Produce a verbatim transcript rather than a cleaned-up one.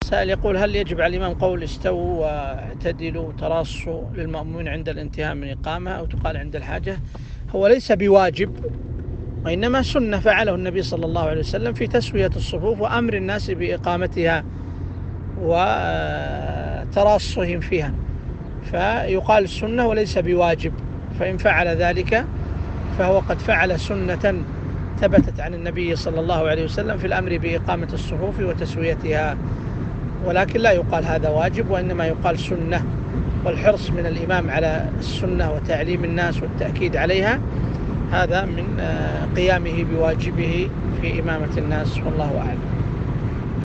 سائل يقول: هل يجب على الإمام قول استووا واعتدلوا وتراصوا للمأمومين عند الانتهاء من الإقامة أو تقال عند الحاجة؟ هو ليس بواجب، وإنما سنة فعله النبي صلى الله عليه وسلم في تسوية الصفوف وأمر الناس بإقامتها وتراصهم فيها، فيقال سنة وليس بواجب. فإن فعل ذلك فهو قد فعل سنة ثبتت عن النبي صلى الله عليه وسلم في الأمر بإقامة الصفوف وتسويتها، ولكن لا يقال هذا واجب، وإنما يقال سنة. والحرص من الإمام على السنة وتعليم الناس والتأكيد عليها هذا من قيامه بواجبه في إمامة الناس، والله أعلم.